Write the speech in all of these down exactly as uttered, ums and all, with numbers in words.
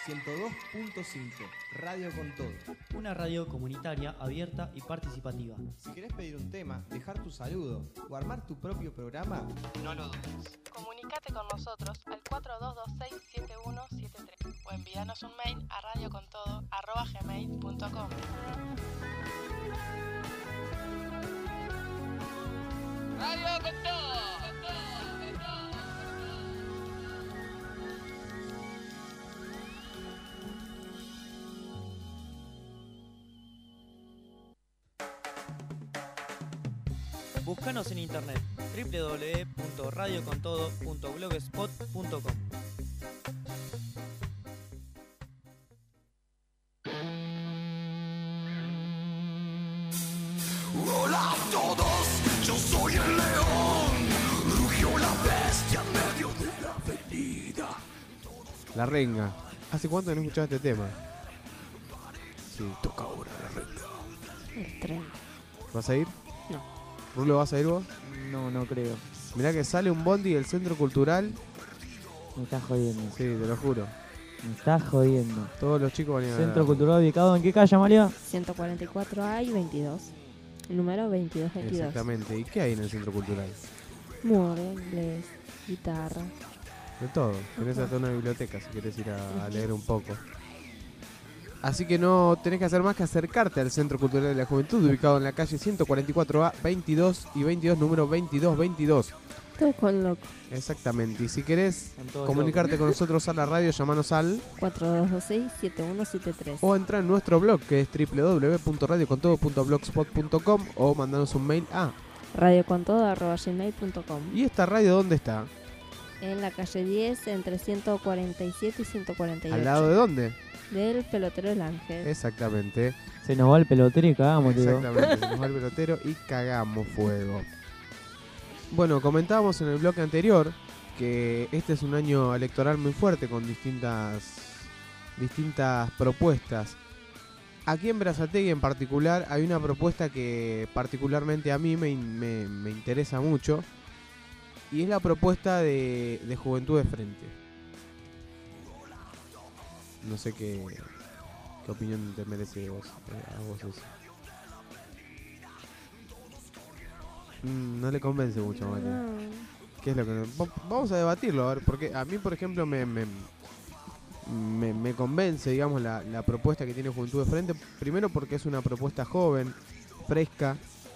ciento dos punto cinco, Radio con Todo. Una radio comunitaria, abierta y participativa. Si querés pedir un tema, dejar tu saludo o armar tu propio programa, no lo dudes. Comunicate con nosotros al cuatro dos dos seis, siete uno siete tres o envíanos un mail a radiocontodo arroba gmail punto com. Radio con Todo. Búscanos en internet doble u doble u doble u punto radio con todo punto blogspot punto com. Hola a todos, yo soy el león. Rugió la bestia en medio de la avenida. La renga. ¿Hace cuánto que no escuchaba este tema? Sí. Toca ahora la renga. El tren. ¿Vas a ir? No. ¿Rulo, vas a ir vos? No, no creo. Mirá que sale un bondi del Centro Cultural. Me estás jodiendo. Sí, te lo juro. Me estás jodiendo. Todos los chicos van a ir a Centro ver. Cultural ubicado en qué calle, Amalia? ciento cuarenta y cuatro A y veintidós. El número veintidós veintidós. Exactamente. ¿Y qué hay en el Centro Cultural? Mure, inglés, guitarra. De todo. Tenés hasta una biblioteca si querés ir a, a leer un poco. Así que no tenés que hacer más que acercarte al Centro Cultural de la Juventud, ubicado en la calle ciento cuarenta y cuatro A, veintidós y veintidós, número veintidós veintidós. Todo con loco. Exactamente. Y si querés Están todos comunicarte locos. con nosotros a la radio, llamanos al cuatro dos dos seis, siete uno siete tres. o entra en nuestro blog que es doble u doble u doble u punto radio con todo punto blogspot punto com o mandanos un mail a radiocontodo arroba gmail punto com. ¿Y esta radio dónde está? En la calle diez, entre ciento cuarenta y siete y ciento cuarenta y ocho. ¿Al lado de dónde? Del pelotero del Ángel. Exactamente. Se nos va el pelotero y cagamos, tío. Exactamente. Se nos va el pelotero y cagamos fuego. Bueno, comentábamos en el bloque anterior que este es un año electoral muy fuerte con distintas distintas propuestas. Aquí en Berazategui en particular hay una propuesta que particularmente a mí me, me, me interesa mucho y es la propuesta de, de Juventud de Frente. No sé qué, qué opinión te merece vos, eh, a vos eso. Mm, no le convence mucho, María. No. ¿Qué es lo que no- va- Vamos a debatirlo, a ver, porque a mí, por ejemplo, me, me, me, me convence, digamos, la, la propuesta que tiene Juventud de Frente. Primero porque es una propuesta joven, fresca,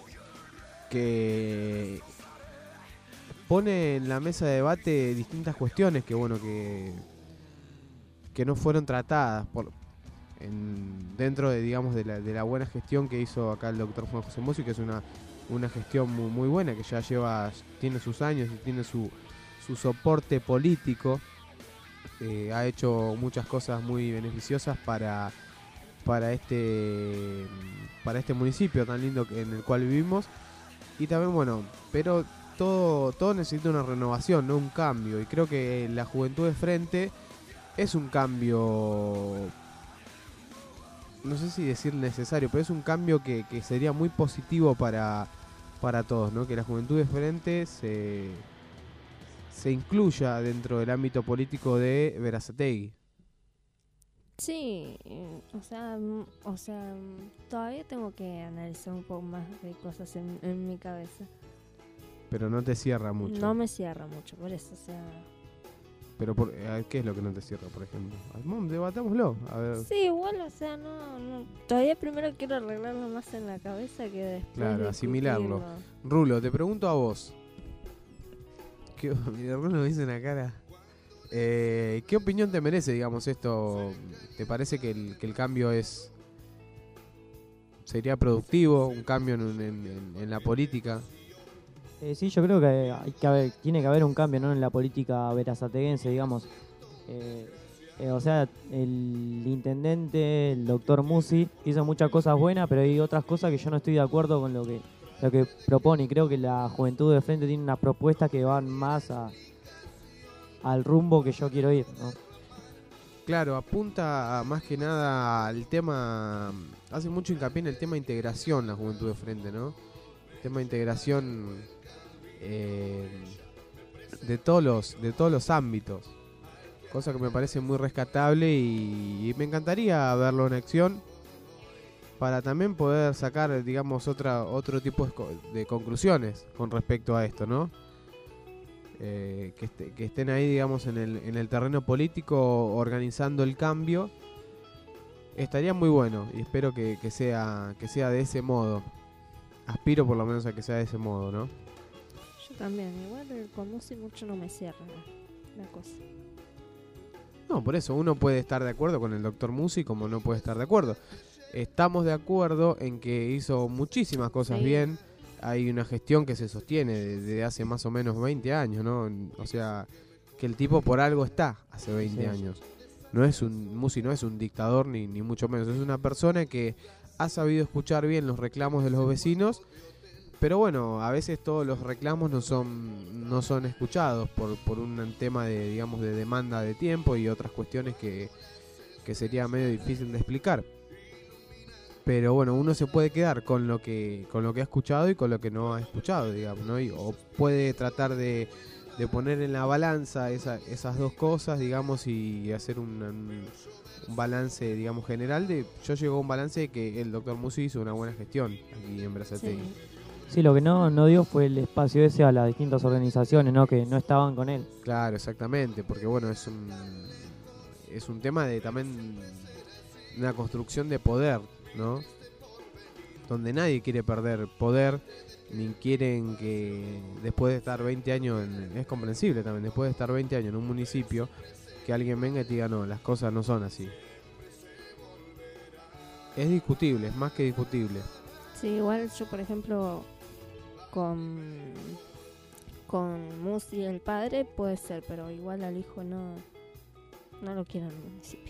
que pone en la mesa de debate distintas cuestiones que, bueno, que, que no fueron tratadas por en, dentro de, digamos, de la, de la buena gestión que hizo acá el doctor Juan José Mossi, que es una una gestión muy, muy buena, que ya lleva, tiene sus años y tiene su, su soporte político. Eh, ha hecho muchas cosas muy beneficiosas para, para, este, para este municipio tan lindo que- en el cual vivimos. Y también, bueno, pero todo, todo necesita una renovación, no un cambio. Y creo que la Juventud de Frente es un cambio, no sé si decir necesario, pero es un cambio que, que sería muy positivo para, para todos, ¿no? Que la Juventud de Frente se, se incluya dentro del ámbito político de Berazategui. Sí, eh, o sea, mm, o sea, mm, todavía tengo que analizar un poco más de cosas en, en mi cabeza. Pero no te cierra mucho. No me cierra mucho, por eso, o sea... Pero por, eh, ¿qué es lo que no te cierra, por ejemplo? Vamos, debatámoslo. A ver. Sí, igual, o sea, no, no... Todavía primero quiero arreglarlo más en la cabeza que después Claro, asimilarlo. discutirlo. Rulo, te pregunto a vos. ¿Qué, mira, Rulo me dice una cara. Eh, ¿Qué opinión te merece, digamos, esto? ¿Te parece que el, que el cambio es sería productivo? ¿Un cambio en, en- en- en la política? Eh, sí, yo creo que, hay que haber, tiene que haber un cambio, ¿no?, en la política berazateguense, digamos. Eh, eh, o sea, el intendente, el doctor Musi, hizo muchas cosas buenas, pero hay otras cosas que yo no estoy de acuerdo con lo que, lo que propone. Y creo que la Juventud de Frente tiene unas propuestas que van más a, al rumbo que yo quiero ir, ¿no? Claro, apunta a- más que nada al tema, hace mucho hincapié en el tema de integración, la Juventud de Frente, ¿no? El tema de integración eh, de todos los de todos los ámbitos, cosa que me parece muy rescatable y, y me encantaría verlo en acción para también poder sacar, digamos, otra otro tipo de, co- de conclusiones con respecto a esto, ¿no? Eh, que, este- que estén ahí, digamos, en el, en el terreno político organizando el cambio, estaría muy bueno y espero que, que sea que sea de ese modo. Aspiro por lo menos a que sea de ese modo, ¿no? Yo también, igual el con Musi mucho no me cierra la cosa. No, por eso uno puede estar de acuerdo con el doctor Musi como no puede estar de acuerdo. Estamos de acuerdo en que hizo muchísimas cosas Sí. bien. Hay una gestión que se sostiene desde hace más o menos veinte años, ¿no? O sea, que el tipo por algo está hace veinte Sí. años. No es un Musi, no es un dictador ni, ni mucho menos. Es una persona que ha sabido escuchar bien los reclamos de los vecinos. Pero bueno, a veces todos los reclamos no son no son escuchados por, por un tema de, digamos, de demanda de tiempo y otras cuestiones que, que sería medio difícil de explicar. Pero bueno, uno se puede quedar con lo que con lo que ha escuchado y con lo que no ha escuchado, digamos, ¿no? Y, o puede tratar de, de poner en la balanza esa, esas dos cosas, digamos, y hacer un, un, un balance, digamos, general. De Yo llego a un balance de que el doctor Musi hizo una buena gestión aquí en Berazategui. Sí. Sí, lo que no, no dio fue el espacio ese a las distintas organizaciones, ¿no? Que no estaban con él. Claro, exactamente, porque bueno, es un es un tema de también una construcción de poder, ¿no? Donde nadie quiere perder poder, ni quieren que después de estar veinte años, en, es comprensible también, después de estar veinte años en un municipio, que alguien venga y te diga, no, las cosas no son así. Es discutible, es más que discutible. Sí, igual yo, por ejemplo, con, con Musi, el padre, puede ser, pero igual al hijo no, no lo quiero en el municipio.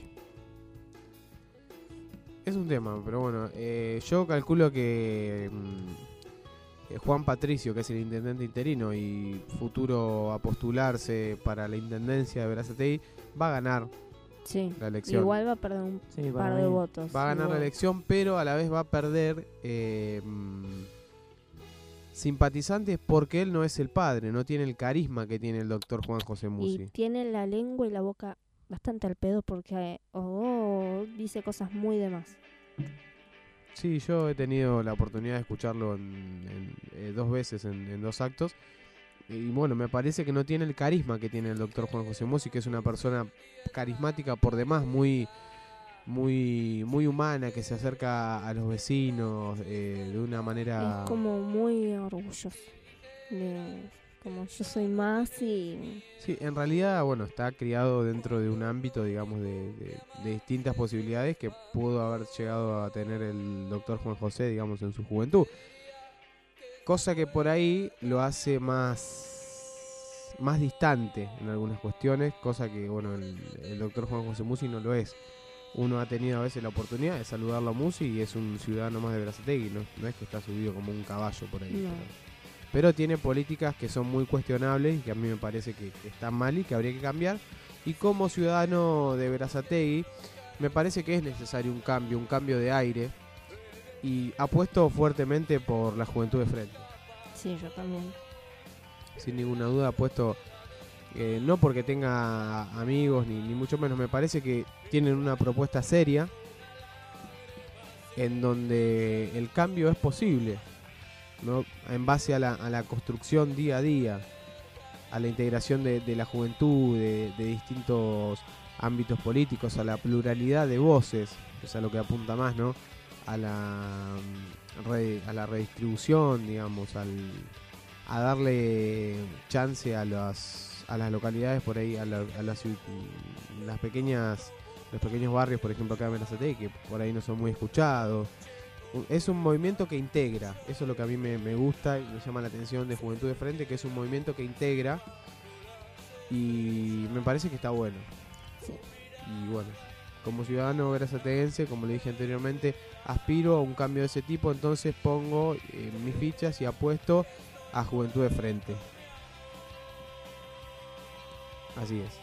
Es un tema, pero bueno, eh, yo calculo que mm, eh, Juan Patricio, que es el intendente interino y futuro a postularse para la intendencia de Berazategui, va a ganar Sí, la elección. igual va a perder un Sí, para par de mí. votos. Va a ganar la igual. elección, pero a la vez va a perder eh, mm, simpatizantes porque él no es el padre, no tiene el carisma que tiene el doctor Juan José Y Musi. tiene la lengua y la boca bastante al pedo porque eh, oh, dice cosas muy de más. Sí, yo he tenido la oportunidad de escucharlo en, en, eh, dos veces en, en dos actos. Y bueno, me parece que no tiene el carisma que tiene el doctor Juan José Musi, que es una persona carismática por demás, muy muy muy humana, que se acerca a los vecinos eh, de una manera... Es como muy orgulloso. De, como yo soy más y... Sí, en realidad, bueno, está criado dentro de un ámbito, digamos, de, de- de distintas posibilidades que pudo haber llegado a tener el doctor Juan José, digamos, en su juventud. Cosa que por ahí lo hace más, más distante en algunas cuestiones, cosa que, bueno, el, el doctor Juan José Musi no lo es. Uno ha tenido a veces la oportunidad de saludarlo a Musi y es un ciudadano más de Berazategui, no, no es que está subido como un caballo por ahí. No. Pero, pero tiene políticas que son muy cuestionables y que a mí me parece que, que están mal y que habría que cambiar. Y como ciudadano de Berazategui, me parece que es necesario un cambio, un cambio de aire. Y apuesto fuertemente por la juventud de frente. Sí, yo también. Sin ninguna duda apuesto, eh, no porque tenga amigos ni, ni mucho menos, me parece que tienen una propuesta seria en donde el cambio es posible, ¿no? En base a la, a la construcción día a día, a la integración de, de la juventud, de, de distintos ámbitos políticos, a la pluralidad de voces, que es a lo que apunta más, ¿no? A la, mm, re- a la redistribución, digamos, al, a darle chance a las, a las localidades por ahí, a, la- a las, ciu- las pequeñas, los pequeños barrios, por ejemplo acá en Berazategui, que por ahí no son muy escuchados. Un- Es un movimiento que integra, eso es lo que a mí me, me gusta y me llama la atención de Juventud de Frente, que es un movimiento que integra y me parece que está bueno. Sí. Y bueno, como ciudadano berazateguense, como le dije anteriormente, aspiro a un cambio de ese tipo, entonces pongo eh, mis fichas y apuesto a Juventud de Frente. Así es.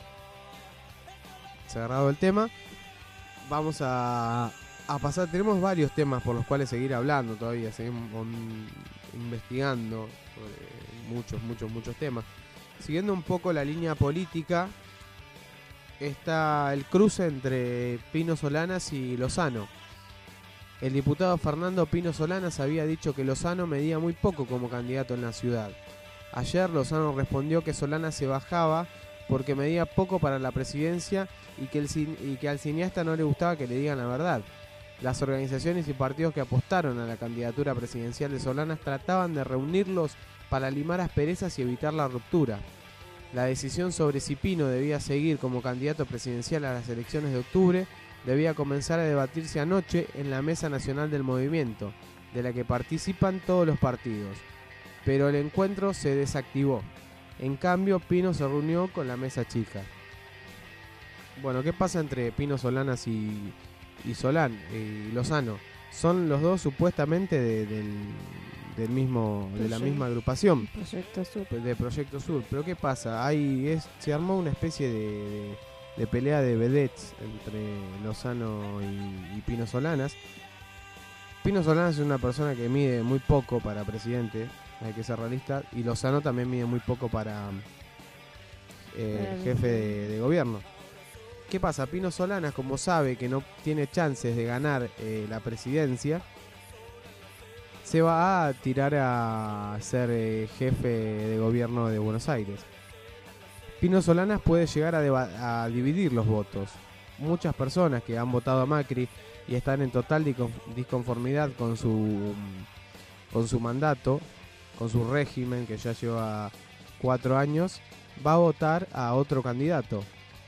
Cerrado el tema, vamos a, a pasar, tenemos varios temas por los cuales seguir hablando todavía, seguimos con- investigando sobre muchos, muchos, muchos temas. Siguiendo un poco la línea política, está el cruce entre Pino Solanas y Lozano. El diputado Fernando Pino Solanas había dicho que Lozano medía muy poco como candidato en la ciudad. Ayer Lozano respondió que Solanas se bajaba porque medía poco para la presidencia y que, el, y que al cineasta no le gustaba que le digan la verdad. Las organizaciones y partidos que apostaron a la candidatura presidencial de Solanas trataban de reunirlos para limar asperezas y evitar la ruptura. La decisión sobre si Pino debía seguir como candidato presidencial a las elecciones de octubre debía comenzar a debatirse anoche en la Mesa Nacional del Movimiento, de la que participan todos los partidos. Pero el encuentro se desactivó. En cambio, Pino se reunió con la Mesa Chica. Bueno, ¿qué pasa entre Pino Solanas y, y Solán y Lozano? Son los dos supuestamente de, del, del mismo, de la misma agrupación. Proyecto Sur. De Proyecto Sur. Pero ¿qué pasa? Hay, es, se armó una especie de... de de pelea de vedettes entre Lozano y, y Pino Solanas. Pino Solanas es una persona que mide muy poco para presidente, hay que ser realista, y Lozano también mide muy poco para eh, jefe de, de gobierno. ¿Qué pasa? Pino Solanas, como sabe que no tiene chances de ganar eh, la presidencia, se va a tirar a ser eh, jefe de gobierno de Buenos Aires. Pino Solanas puede llegar a, deba- a dividir los votos. Muchas personas que han votado a Macri y están en total disconformidad con su, con su mandato, con su régimen que ya lleva cuatro años, va a votar a otro candidato.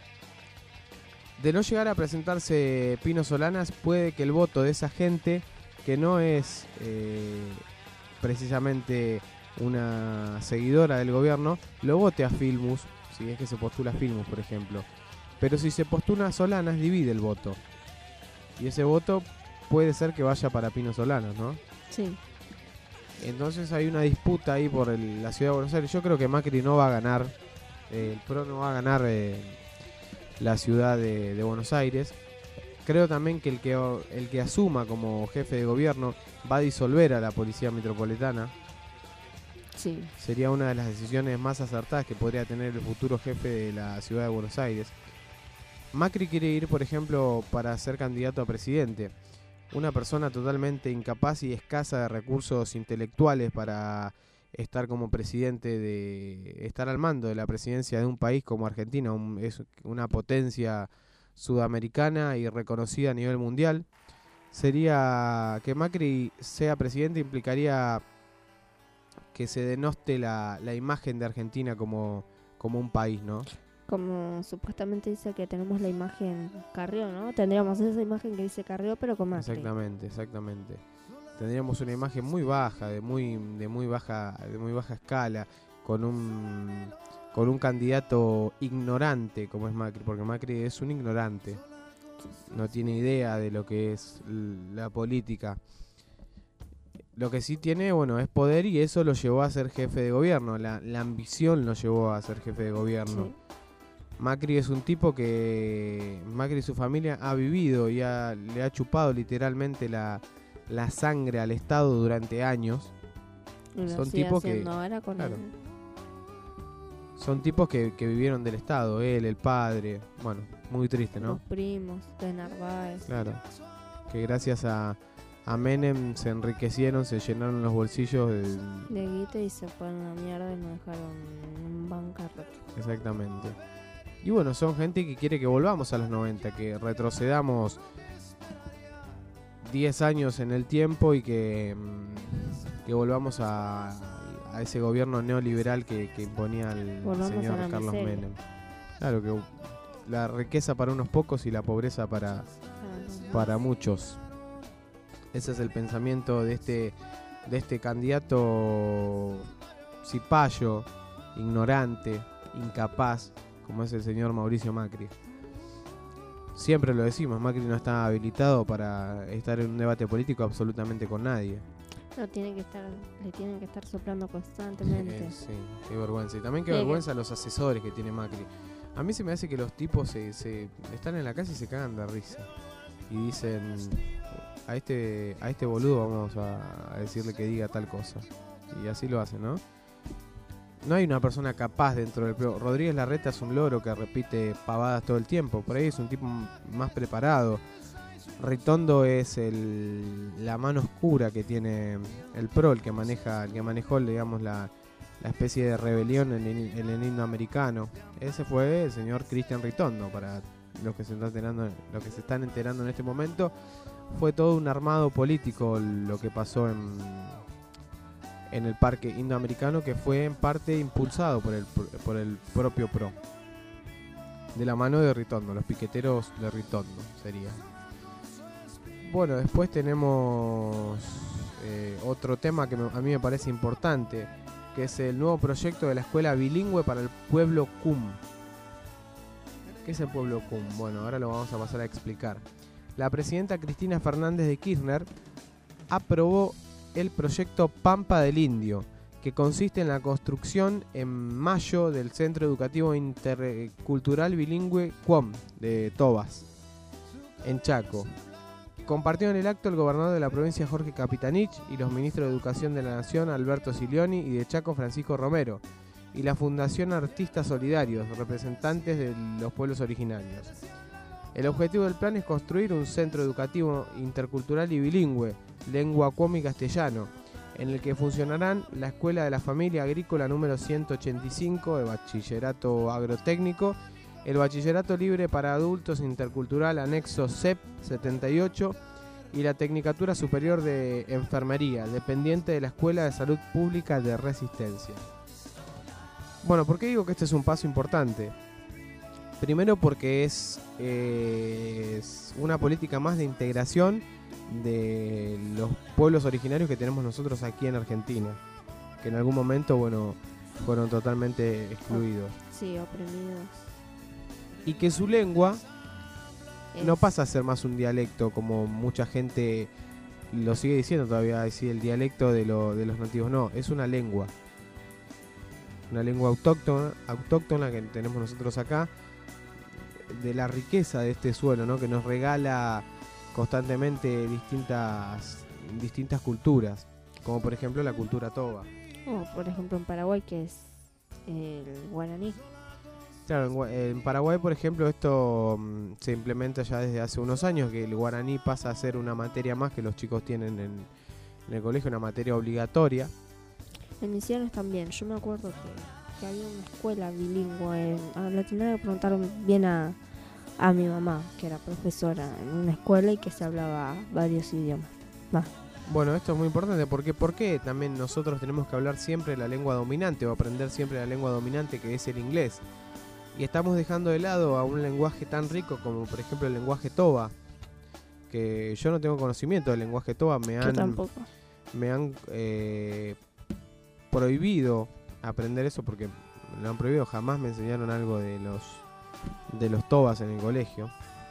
De no llegar a presentarse Pino Solanas, puede que el voto de esa gente, que no es eh, precisamente una seguidora del gobierno, lo vote a Filmus, si es que se postula Filmus, por ejemplo. Pero si se postula Solanas, divide el voto. Y ese voto puede ser que vaya para Pino Solanas, ¿no? Sí. Entonces hay una disputa ahí por el, la ciudad de Buenos Aires. Yo creo que Macri no va a ganar, eh, el PRO no va a ganar eh, la ciudad de, de Buenos Aires. Creo también que el, que el que asuma como jefe de gobierno va a disolver a la Policía Metropolitana. Sí. Sería una de las decisiones más acertadas que podría tener el futuro jefe de la ciudad de Buenos Aires. Macri quiere ir, por ejemplo, para ser candidato a presidente. Una persona totalmente incapaz y escasa de recursos intelectuales para estar como presidente, de estar al mando de la presidencia de un país como Argentina. Un, es una potencia sudamericana y reconocida a nivel mundial. Sería que Macri sea presidente implicaría que se denoste la, la imagen de Argentina como, como un país, ¿no? Como supuestamente dice que tenemos la imagen Carrió, ¿no? Tendríamos esa imagen que dice Carrió, pero con Macri. Exactamente, exactamente. Tendríamos una imagen muy baja, de muy, de muy baja, de muy baja escala, con un, con un candidato ignorante como es Macri, porque Macri es un ignorante, no tiene idea de lo que es la política. Lo que sí tiene, bueno, es poder, y eso lo llevó a ser jefe de gobierno. La, la ambición lo llevó a ser jefe de gobierno. Sí. Macri es un tipo que Macri y su familia ha vivido y ha, le ha chupado literalmente la, la sangre al Estado durante años. Y lo Son sigue tipos que- haciendo ahora con claro. él. Son tipos que, que vivieron del Estado, él, el padre. Bueno, muy triste, ¿no? Los primos de Narváez. Claro. Que gracias a, a Menem se enriquecieron, se llenaron los bolsillos. De, De guita y se fueron a la mierda y nos dejaron en bancarrota. exactamente. Y bueno, son gente que quiere que volvamos a los noventa, que retrocedamos diez años en el tiempo y que, mm, que volvamos a, a ese gobierno neoliberal que, que imponía el Volvamos a señor la Carlos miseria. Menem. Claro, que la riqueza para unos pocos y la pobreza para, Ah, no. para muchos. Ese es el pensamiento de este, de este candidato cipayo, ignorante, incapaz, como es el señor Mauricio Macri. Siempre lo decimos, Macri no está habilitado para estar en un debate político absolutamente con nadie. No, tiene que estar, le tienen que estar soplando constantemente. Eh, sí, qué vergüenza. Y también qué Sí, que- vergüenza los asesores que tiene Macri. A mí se me hace que los tipos se, se están en la calle y se cagan de risa. Y dicen, a este, a este boludo vamos a, a decirle que diga tal cosa. Y así lo hacen, ¿no? no hay una persona capaz dentro del P R O. Rodríguez Larreta es un loro que repite pavadas todo el tiempo. Por ahí es un tipo más preparado. Ritondo es el, la mano oscura que tiene el P R O, el que maneja, el que manejó, digamos, la, la especie de rebelión en el, en el himno americano. Ese fue el señor Cristian Ritondo, para los que se están enterando, los que se están enterando en este momento. Fue todo un armado político lo que pasó en, en el parque indoamericano, que fue en parte impulsado por el, por el propio P R O. De la mano de Ritondo, los piqueteros de Ritondo sería. Bueno, después tenemos eh, otro tema que me, a mí me parece importante, que es el nuevo proyecto de la escuela bilingüe para el pueblo C U M. ¿Qué es el pueblo C U M? Bueno, ahora lo vamos a pasar a explicar. La presidenta Cristina Fernández de Kirchner aprobó el proyecto Pampa del Indio, que consiste en la construcción en mayo del Centro Educativo Intercultural Bilingüe C U M de Tobas, en Chaco. Compartió en el acto el gobernador de la provincia Jorge Capitanich y los ministros de Educación de la Nación Alberto Silioni y de Chaco Francisco Romero, y la Fundación Artistas Solidarios, representantes de los pueblos originarios. El objetivo del plan es construir un centro educativo intercultural y bilingüe, lengua C U M y castellano, en el que funcionarán la Escuela de la Familia Agrícola número ciento ochenta y cinco de Bachillerato Agrotécnico, el Bachillerato Libre para Adultos Intercultural Anexo C E P setenta y ocho y la Tecnicatura Superior de Enfermería, dependiente de la Escuela de Salud Pública de Resistencia. Bueno, ¿por qué digo que este es un paso importante? Primero porque es, eh, es una política más de integración de los pueblos originarios que tenemos nosotros aquí en Argentina, que en algún momento, bueno, fueron totalmente excluidos. Sí, oprimidos. Y que su lengua Es- no pasa a ser más un dialecto, como mucha gente lo sigue diciendo todavía, decir el dialecto de, lo, de los nativos. No, es una lengua. Una lengua autóctona, autóctona que tenemos nosotros acá, de la riqueza de este suelo, ¿no? Que nos regala constantemente distintas, distintas culturas, como por ejemplo la cultura toba. O por ejemplo en Paraguay, que es el guaraní. Claro, en, Gua- en Paraguay, por ejemplo, esto mm, se implementa ya desde hace unos años, que el guaraní pasa a ser una materia más que los chicos tienen en, en el colegio, una materia obligatoria. En Misiones también. Yo me acuerdo que, que había una escuela bilingüe. En, a la tenía que preguntar bien a, a mi mamá, que era profesora en una escuela y que se hablaba varios idiomas. Va. Bueno, esto es muy importante porque ¿por qué también nosotros tenemos que hablar siempre la lengua dominante o aprender siempre la lengua dominante, que es el inglés? Y estamos dejando de lado a un lenguaje tan rico como por ejemplo el lenguaje toba, que yo no tengo conocimiento del lenguaje toba, me Yo han, tampoco. me han eh, prohibido aprender eso porque me lo han prohibido, jamás me enseñaron algo de los de los tobas en el colegio,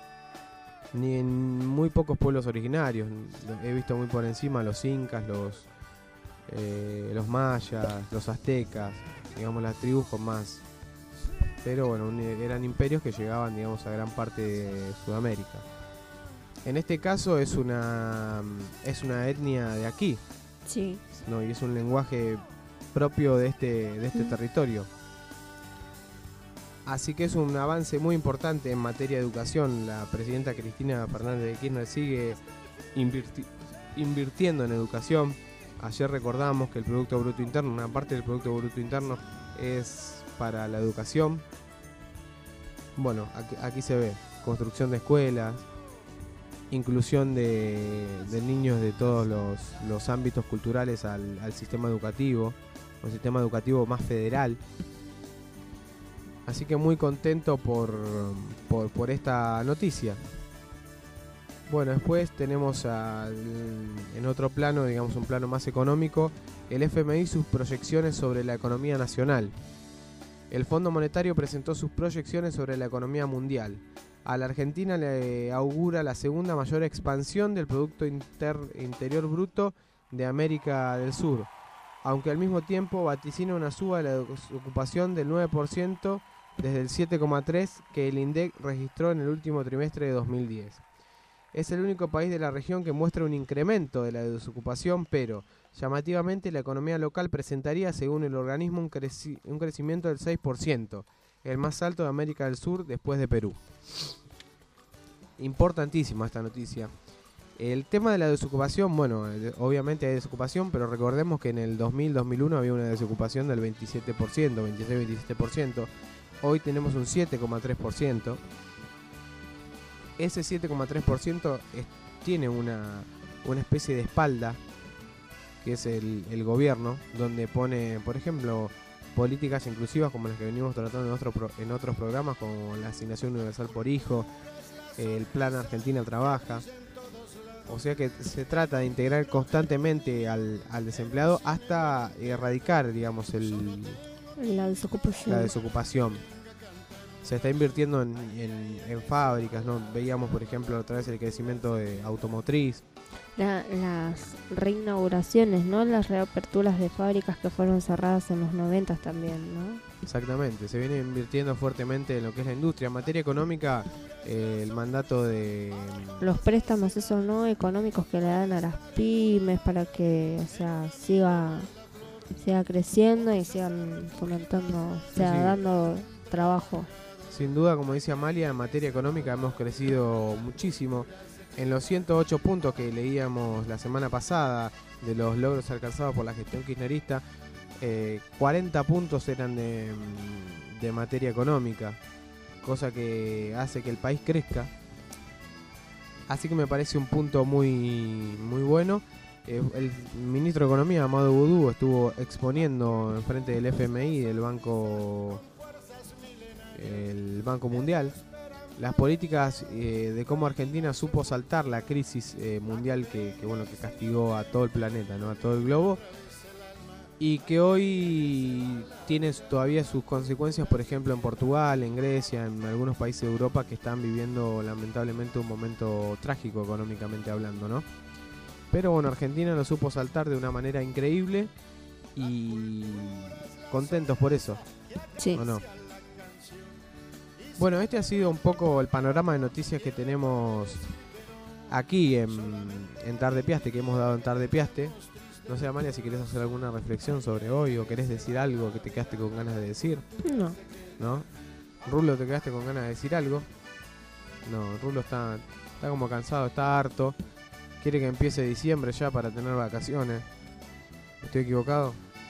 ni en muy pocos pueblos originarios. He visto muy por encima los incas, los eh, los mayas, los aztecas, digamos las tribus con más, pero bueno, un- eran imperios que llegaban, digamos, a gran parte de Sudamérica. En este caso es una es una etnia de aquí, Sí. ¿no? Y es un lenguaje propio de este, de este Mm. territorio. Así que es un avance muy importante en materia de educación. La presidenta Cristina Fernández de Kirchner sigue invirti- invirtiendo en educación. Ayer recordamos que el Producto Bruto Interno, una parte del Producto Bruto Interno es para la educación. Bueno, aquí, aquí se ve construcción de escuelas, inclusión de, de niños de todos los, los ámbitos culturales al, al sistema educativo, un sistema educativo más federal. Así que muy contento por, por, por esta noticia. Bueno, después tenemos al- en otro plano, digamos un plano más económico, el F M I sus proyecciones sobre la economía nacional. El Fondo Monetario presentó sus proyecciones sobre la economía mundial. A la Argentina le augura la segunda mayor expansión del Producto Inter- Interior Bruto de América del Sur, aunque al mismo tiempo vaticina una suba de la ocupación del nueve por ciento desde el siete coma tres por ciento que el INDEC registró en el último trimestre de dos mil diez. Es el único país de la región que muestra un incremento de la desocupación, pero Llamativamente, la economía local presentaría, según el organismo, un, creci- un crecimiento del seis por ciento, el más alto de América del Sur después de Perú. Importantísima esta noticia. El tema de la desocupación, bueno, eh, obviamente hay desocupación, pero recordemos que en el dos mil, dos mil uno había una desocupación del veintisiete por ciento, veintiséis, veintisiete por ciento. Hoy tenemos un siete coma tres por ciento. Ese siete coma tres por ciento es, tiene una, una especie de espalda, que es el, el gobierno, donde pone, por ejemplo, políticas inclusivas como las que venimos tratando en, otro pro, en otros programas, como la asignación universal por hijo, el plan Argentina Trabaja. O sea que se trata de integrar constantemente al, al desempleado hasta erradicar, digamos, el, La desocupación. la desocupación. Se está invirtiendo en, en, en fábricas, ¿no? Veíamos, por ejemplo, otra vez el crecimiento de automotriz. La- las reinauguraciones, ¿no? Las reaperturas de fábricas que fueron cerradas en los noventas también, ¿no? Exactamente, se viene invirtiendo fuertemente en lo que es la industria. En materia económica, eh, el mandato de... Los préstamos esos no económicos que le dan a las pymes para que, o sea, siga siga creciendo y sigan fomentando, o sea, Sí. dando trabajo. Sin duda, como dice Amalia, en materia económica hemos crecido muchísimo. En los ciento ocho puntos que leíamos la semana pasada de los logros alcanzados por la gestión kirchnerista, eh, cuarenta puntos eran de, de materia económica, cosa que hace que el país crezca. Así que me parece un punto muy, muy bueno. Eh, el ministro de Economía, Amado Boudou, estuvo exponiendo en frente del F M I, del Banco, el Banco Mundial, las políticas eh, de cómo Argentina supo saltar la crisis eh, mundial que, que, bueno, que castigó a todo el planeta, ¿no? A todo el globo, y que hoy tiene todavía sus consecuencias, por ejemplo, en Portugal, en Grecia, en algunos países de Europa que están viviendo lamentablemente un momento trágico económicamente hablando, ¿no? Pero bueno, Argentina lo supo saltar de una manera increíble y contentos por eso, Sí. ¿o no? Bueno, este ha sido un poco el panorama de noticias que tenemos aquí en, en Tarde Piaste, que hemos dado en Tarde Piaste. No sé, Amalia, si querés hacer alguna reflexión sobre hoy o querés decir algo que te quedaste con ganas de decir, No. ¿no? Rulo, ¿te quedaste con ganas de decir algo? No, Rulo está, está como cansado, está harto. Quiere que empiece diciembre ya para tener vacaciones. ¿Estoy equivocado?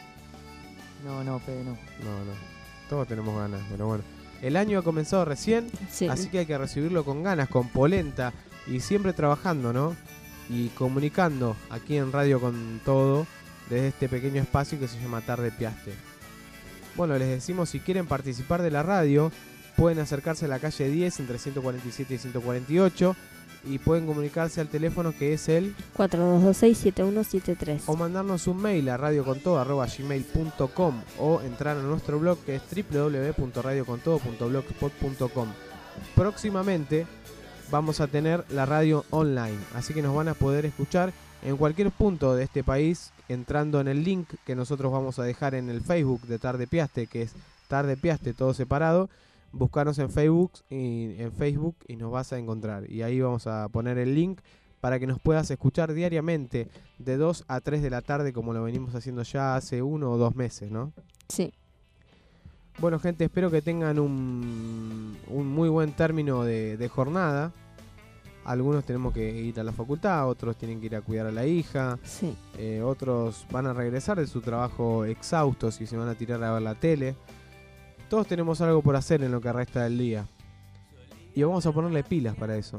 No, no, Fede, no. No, no. Todos tenemos ganas, pero bueno. El año ha comenzado recién, Sí. así que hay que recibirlo con ganas, con polenta y siempre trabajando, ¿no? Y comunicando aquí en Radio con Todo desde este pequeño espacio que se llama Tarde Piaste. Bueno, les decimos, si quieren participar de la radio, pueden acercarse a la calle diez entre ciento cuarenta y siete y ciento cuarenta y ocho y pueden comunicarse al teléfono que es el cuatro dos dos seis siete uno siete tres. o mandarnos un mail a radiocontodo arroba gmail punto com o entrar a nuestro blog que es doble u doble u doble u punto radiocontodo punto blogspot punto com. Próximamente vamos a tener la radio online, así que nos van a poder escuchar en cualquier punto de este país entrando en el link que nosotros vamos a dejar en el Facebook de Tarde Piaste, que es Tarde Piaste todo separado. Buscarnos en Facebook y en Facebook y nos vas a encontrar, y ahí vamos a poner el link para que nos puedas escuchar diariamente de dos a tres de la tarde, como lo venimos haciendo ya hace uno o dos meses, ¿no? Sí. Bueno, gente, espero que tengan un, un muy buen término de, de jornada. Algunos tenemos que ir a la facultad, otros tienen que ir a cuidar a la hija, Sí. eh, otros van a regresar de su trabajo exhaustos y se van a tirar a ver la tele. Todos tenemos algo por hacer en lo que resta del día. Y vamos a ponerle pilas para eso.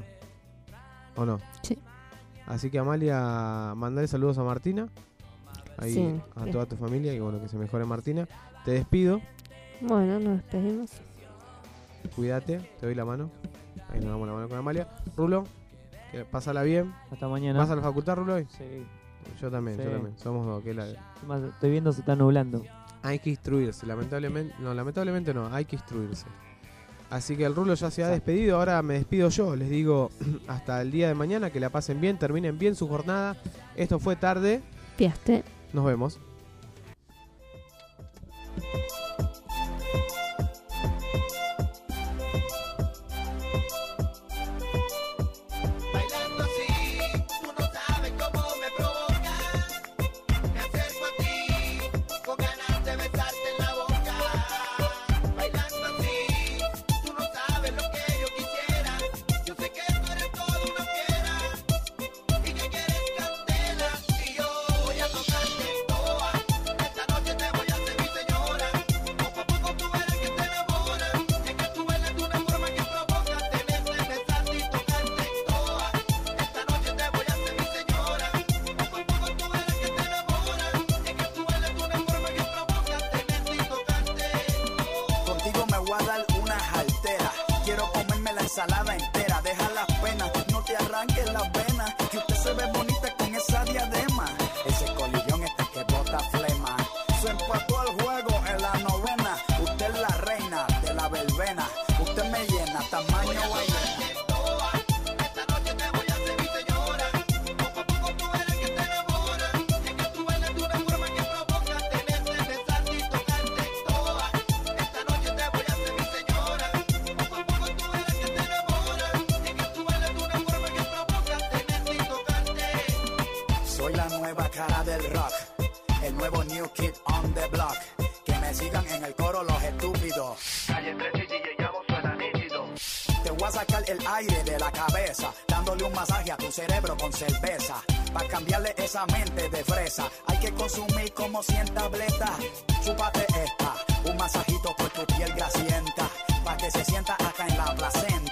¿O no? Sí. Así que, Amalia, mandale saludos a Martina. Ahí Sí. a toda tu familia. Y bueno, que se mejore Martina. Te despido. Bueno, nos despedimos. Cuídate. Te doy la mano. Ahí nos damos la mano con Amalia. Rulo, que pásala bien. Hasta mañana. ¿Vas a la facultad, Rulo, hoy? Sí. Yo también, Sí. yo también. Somos dos. Que la... Además, estoy viendo se está nublando. Hay que instruirse. Lamentablemente, no, lamentablemente no. Hay que instruirse. Así que el Rulo ya se ha despedido, ahora me despido yo, les digo hasta el día de mañana, que la pasen bien, terminen bien su jornada. Esto fue Tarde, Piaste. nos vemos. Bailando así, tú no sabes cómo me provoca. Me voy a dar una jaltera. Quiero comerme la ensalada entera. Deja las penas, no te arranques las venas, que usted se ve bonita con esa diadema. Ese colillón este que bota flema. Se empató al juego en la novena. Usted es la reina de la verbena. Usted me llena, tamaño bailena. Soy la nueva cara del rock, el nuevo new kid on the block. Que me sigan en el coro los estúpidos. Calle trece y D J Yabo suena nítido. Te voy a sacar el aire de la cabeza, dándole un masaje a tu cerebro con cerveza. Pa' cambiarle esa mente de fresa, hay que consumir como cien tabletas. Chúpate esta, un masajito por tu piel grasienta, pa' que se sienta acá en la placenta.